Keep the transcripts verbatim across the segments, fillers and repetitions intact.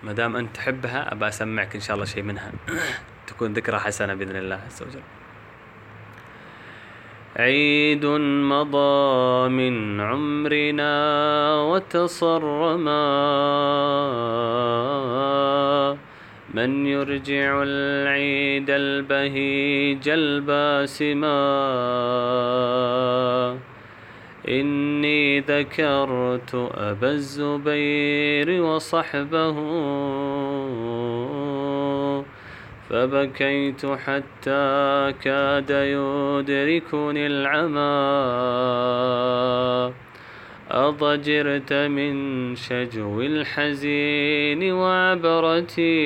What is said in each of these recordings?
ما دام أنت تحبها أبى أسمعك إن شاء الله شيء منها تكون ذكرى حسنة بإذن الله عز وجل. عيد مضى من عمرنا وتصرما، من يرجع العيد البهيج الباسما. إني ذكرت أبا الزبير وصحبه، فبكيت حتى كاد يدركني العمى. أضجرت من شجو الحزين وعبرتي،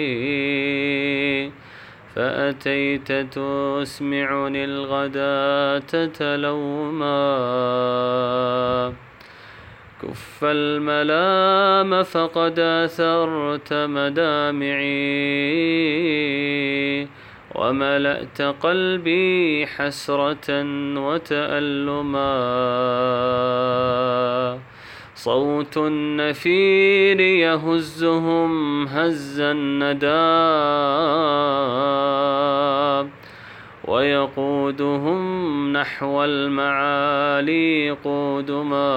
فأتيت تسمعني الغداة تلوما. كف الملام فقد أثرت مدامعي، وملأت قلبي حسرة وتألما. صوت النفير يهزهم هز الندى، ويقودهم نحو المعالي قودما.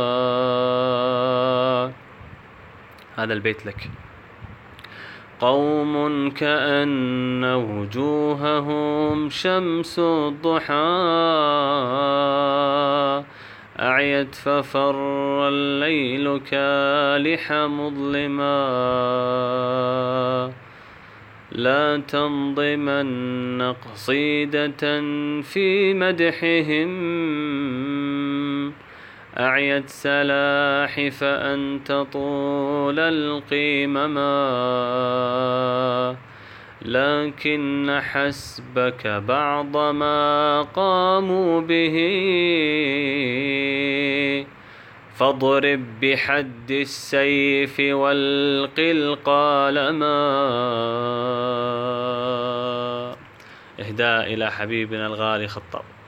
هذا البيت لك. قوم كأن وجوههم شمس الضحى، أعيت ففر الليل كالح مظلما. لا تنظمن قصيدة في مدحهم، أعيت سلاحف أن تطول القمما. لكن حسبك بعض ما قاموا به، فاضرب بحد السيف والق القلما. إهداء إلى حبيبنا الغالي خطاب.